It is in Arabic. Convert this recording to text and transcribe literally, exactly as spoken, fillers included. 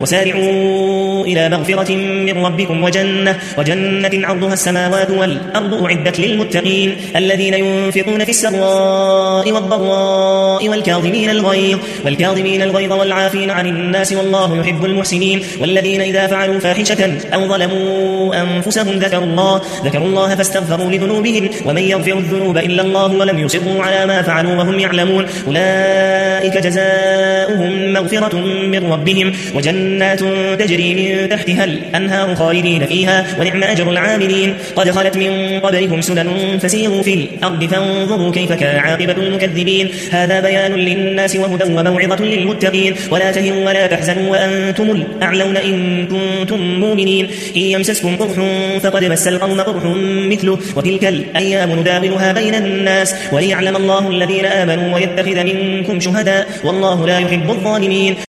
وسارعوا إلى مغفرة من ربكم وجنة, وجنة عرضها السماوات والأرض أعدت للمتقين الذين ينفقون في السراء والضراء والكاظمين الغيظ والكاظمين الغيظ والعافين عن الناس والله يحب المحسنين والذين إذا فعلوا فاحشة أو ظلموا أنفسهم ذكروا الله, ذكروا الله فاستغفروا لذنوبهم ومن يغفر الذنوب إلا الله ولم يصروا على ما فعلوا وهم يعلمون أولئك جزاؤهم مغفرة من ربهم وجنات تجري من تحتها الأنهار خالدين فيها ونعم أجر العاملين قد خلت من قبلكم سنن فسيروا في الأرض فانظروا كيف كان عاقبة المكذبين هذا بيان للناس وهدى وموعظة للمتقين ولا تهنوا ولا تحزنوا وأنتم الأعلون إن كنتم مؤمنين إن يمسسكم قرح فقد مس القوم قرح مثله وتلك الأيام نداولها بين الناس وليعلم الله الذين آمنوا ويتخذ منكم شهداء والله لا يحب الظالمين.